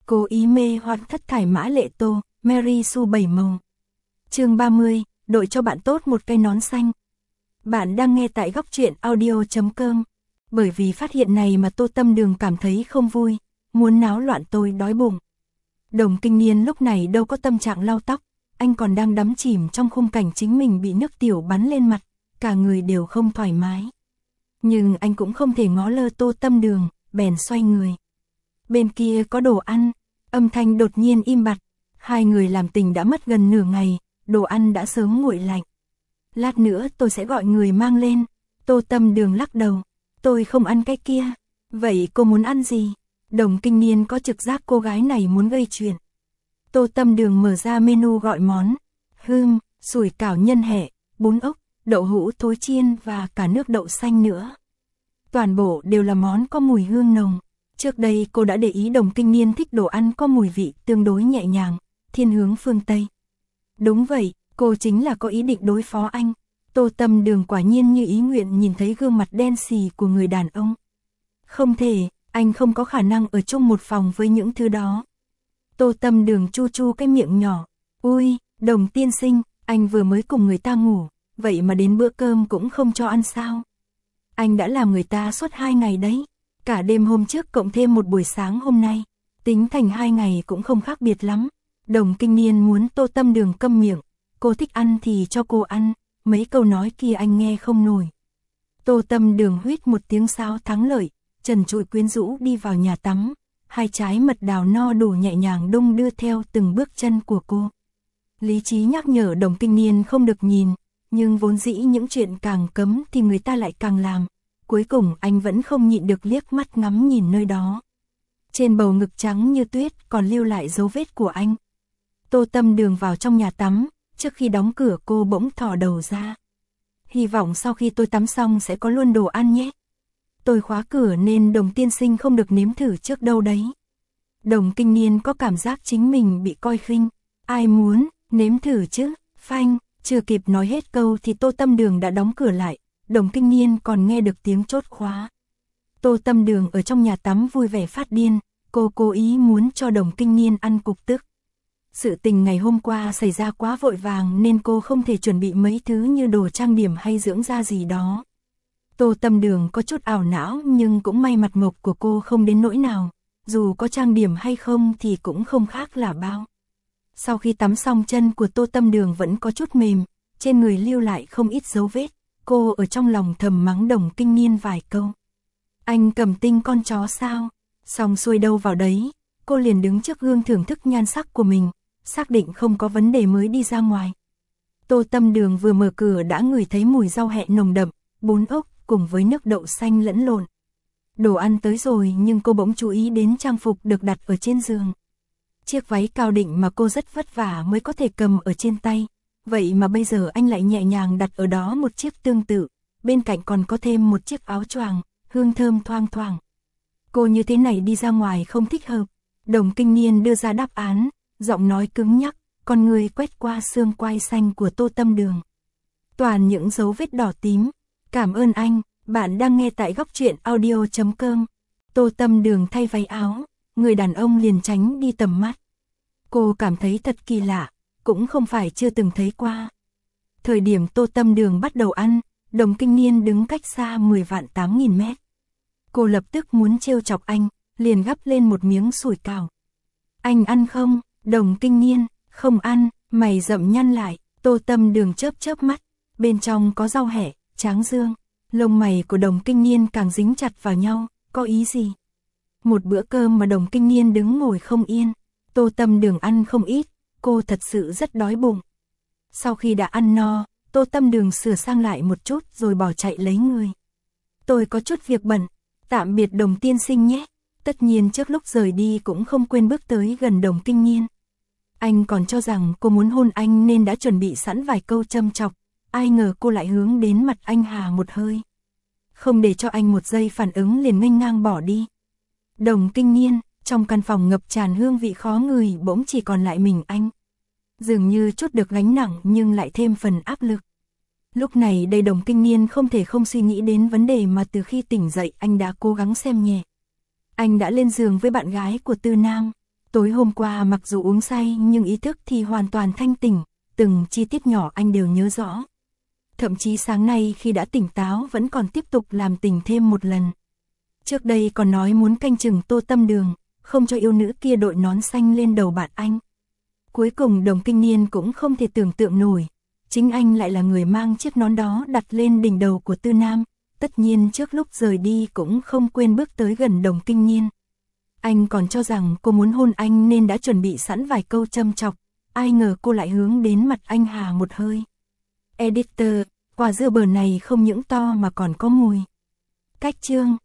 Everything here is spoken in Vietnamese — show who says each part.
Speaker 1: Cố ý mê hoặc thất thải mã lệ tô, Mary Sue bảy màu. Chương 30, đội cho bạn tốt một cây nón xanh. Bạn đang nghe tại góc truyện audio.com. Bởi vì phát hiện này mà Tô Tâm Đường cảm thấy không vui, muốn náo loạn tôi đói bụng. Đồng Kinh Niên lúc này đâu có tâm trạng lau tóc, anh còn đang đắm chìm trong khung cảnh chính mình bị nước tiểu bắn lên mặt, cả người đều không thoải mái. Nhưng anh cũng không thể ngó lơ Tô Tâm Đường, bèn xoay người. Bên kia có đồ ăn, âm thanh đột nhiên im bặt, hai người làm tình đã mất gần nửa ngày, đồ ăn đã sớm nguội lạnh. Lát nữa tôi sẽ gọi người mang lên. Tô Tâm Đường lắc đầu, tôi không ăn cái kia. Vậy cô muốn ăn gì? Đồng Kinh Niên có trực giác cô gái này muốn gây chuyện. Tô Tâm Đường mở ra menu gọi món, sủi cảo nhân hẹ, bún ốc, đậu hũ thối chiên và cả nước đậu xanh nữa. Toàn bộ đều là món có mùi hương nồng. Trước đây cô đã để ý Đồng Kinh Niên thích đồ ăn có mùi vị tương đối nhẹ nhàng, thiên hướng phương Tây. Đúng vậy, cô chính là có ý định đối phó anh. Tô Tâm Đường quả nhiên như ý nguyện nhìn thấy gương mặt đen xì của người đàn ông. Không thể, anh không có khả năng ở chung một phòng với những thứ đó. Tô Tâm Đường chu chu cái miệng nhỏ. Ui, Đồng tiên sinh, anh vừa mới cùng người ta ngủ, vậy mà đến bữa cơm cũng không cho ăn sao? Anh đã làm người ta suốt 2 ngày đấy. Cả đêm hôm trước cộng thêm một buổi sáng hôm nay, tính thành 2 ngày cũng không khác biệt lắm. Đồng Kinh Niên muốn Tô Tâm Đường câm miệng, cô thích ăn thì cho cô ăn, mấy câu nói kia anh nghe không nổi. Tô Tâm Đường huýt một tiếng sao thắng lợi, trần trụi quyến rũ đi vào nhà tắm, hai trái mật đào no đủ nhẹ nhàng đung đưa theo từng bước chân của cô. Lý trí nhắc nhở Đồng Kinh Niên không được nhìn, nhưng vốn dĩ những chuyện càng cấm thì người ta lại càng làm. Cuối cùng anh vẫn không nhịn được liếc mắt ngắm nhìn nơi đó. Trên bầu ngực trắng như tuyết còn lưu lại dấu vết của anh. Tô Tâm Đường vào trong nhà tắm, trước khi đóng cửa cô bỗng thò đầu ra. Hy vọng sau khi tôi tắm xong sẽ có luôn đồ ăn nhé. Tôi khóa cửa nên Đồng tiên sinh không được nếm thử trước đâu đấy. Đồng Kinh Niên có cảm giác chính mình bị coi khinh. Ai muốn, nếm thử chứ, phanh, chưa kịp nói hết câu thì Tô Tâm Đường đã đóng cửa lại. Đồng Kinh Niên còn nghe được tiếng chốt khóa. Tô Tâm Đường ở trong nhà tắm vui vẻ phát điên, cô cố ý muốn cho Đồng Kinh Niên ăn cục tức. Sự tình ngày hôm qua xảy ra quá vội vàng nên cô không thể chuẩn bị mấy thứ như đồ trang điểm hay dưỡng da gì đó. Tô Tâm Đường có chút ảo não nhưng cũng may mặt mộc của cô không đến nỗi nào, dù có trang điểm hay không thì cũng không khác là bao. Sau khi tắm xong chân của Tô Tâm Đường vẫn có chút mềm, trên người lưu lại không ít dấu vết. Cô ở trong lòng thầm mắng Đồng Kinh Niên vài câu. Anh cầm tinh con chó sao? Xong xuôi đâu vào đấy, cô liền đứng trước gương thưởng thức nhan sắc của mình, xác định không có vấn đề mới đi ra ngoài. Tô Tâm Đường vừa mở cửa đã ngửi thấy mùi rau hẹ nồng đậm, bún ốc cùng với nước đậu xanh lẫn lộn. Đồ ăn tới rồi nhưng cô bỗng chú ý đến trang phục được đặt ở trên giường. Chiếc váy cao định mà cô rất vất vả mới có thể cầm ở trên tay. Vậy mà bây giờ anh lại nhẹ nhàng đặt ở đó một chiếc tương tự, bên cạnh còn có thêm một chiếc áo choàng, hương thơm thoang thoảng. Cô như thế này đi ra ngoài không thích hợp. Đồng Kinh Niên đưa ra đáp án, giọng nói cứng nhắc, con người quét qua xương quai xanh của Tô Tâm Đường. Toàn những dấu vết đỏ tím. Cảm ơn anh, bạn đang nghe tại góc truyện audio.com. Tô Tâm Đường thay váy áo, người đàn ông liền tránh đi tầm mắt. Cô cảm thấy thật kỳ lạ. Cũng không phải chưa từng thấy qua. Thời điểm Tô Tâm Đường bắt đầu ăn, Đồng Kinh Niên đứng cách xa 10.800 mét. Cô lập tức muốn trêu chọc anh, liền gắp lên một miếng sủi cảo. Anh ăn không? Đồng Kinh Niên, không ăn, mày rậm nhăn lại. Tô Tâm Đường chớp chớp mắt, bên trong có rau hẹ, tráng dương. Lông mày của Đồng Kinh Niên càng dính chặt vào nhau, có ý gì? Một bữa cơm mà Đồng Kinh Niên đứng ngồi không yên. Tô Tâm Đường ăn không ít. Cô thật sự rất đói bụng. Sau khi đã ăn no, Tô Tâm Đường sửa sang lại một chút rồi bỏ chạy lấy người. Tôi có chút việc bận, tạm biệt Đồng tiên sinh nhé. Tất nhiên trước lúc rời đi cũng không quên bước tới gần Đồng Kinh Niên. Anh còn cho rằng cô muốn hôn anh nên đã chuẩn bị sẵn vài câu châm chọc. Ai ngờ cô lại hướng đến mặt anh hà một hơi. Không để cho anh một giây phản ứng liền nghênh ngang bỏ đi. Đồng Kinh Niên, trong căn phòng ngập tràn hương vị khó ngửi bỗng chỉ còn lại mình anh. Dường như chút được gánh nặng nhưng lại thêm phần áp lực. Lúc này đây Đồng Kinh Niên không thể không suy nghĩ đến vấn đề mà từ khi tỉnh dậy anh đã cố gắng xem nhẹ. Anh đã lên giường với bạn gái của Tư Nam. Tối hôm qua mặc dù uống say nhưng ý thức thì hoàn toàn thanh tỉnh, từng chi tiết nhỏ anh đều nhớ rõ. Thậm chí sáng nay khi đã tỉnh táo vẫn còn tiếp tục làm tình thêm một lần. Trước đây còn nói muốn canh chừng Tô Tâm Đường, không cho yêu nữ kia đội nón xanh lên đầu bạn anh. Cuối cùng Đồng Kinh Niên cũng không thể tưởng tượng nổi, chính anh lại là người mang chiếc nón đó đặt lên đỉnh đầu của Tư Nam, tất nhiên trước lúc rời đi cũng không quên bước tới gần Đồng Kinh Niên. Anh còn cho rằng cô muốn hôn anh nên đã chuẩn bị sẵn vài câu châm chọc, ai ngờ cô lại hướng đến mặt anh hà một hơi. Editor, quả dưa bờ này không những to mà còn có mùi. Cách chương